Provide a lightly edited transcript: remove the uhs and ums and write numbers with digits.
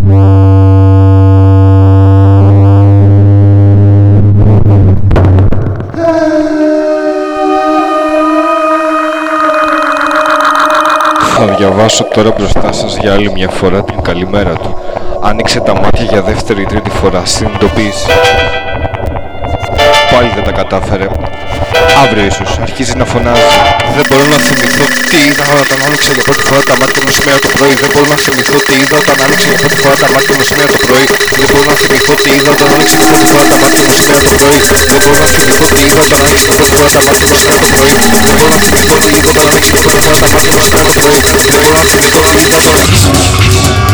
Θα διαβάσω τώρα μπροστά σας για άλλη μια φορά την καλημέρα του. Άνοιξε τα μάτια για δεύτερη ή τρίτη φορά. Συνειδητοποίηση. Πάλι δεν τα κατάφερε. Αύριο ίσως. Αρχίζει να φωνάζει. Δεν μπορώ να θυμηθώ τι είδα όταν άνοιξα για πρώτη φορά τα μάτια μου σήμερα το πρωί. Δεν μπορώ να θυμηθώ τι είδα όταν άνοιξα για πρώτη φορά τα μάτια μου σήμερα το πρωί. Δεν μπορώ να θυμηθώ τι είδα όταν άνοιξα για πρώτη φορά τα μάτια μου σήμερα το πρωί. Δεν μπορώ να θυμηθώ τι είδα όταν άνοιξα για πρώτη φορά τα μάτια μου σήμερα το πρωί. Δεν μπορώ να θυμηθώ τι είδα όταν άνοιξα για πρώτη φορά τα μάτια μου σήμερα το πρωί. Δεν μπορώ να θυμηθώ τι είδα όταν άνοιξα.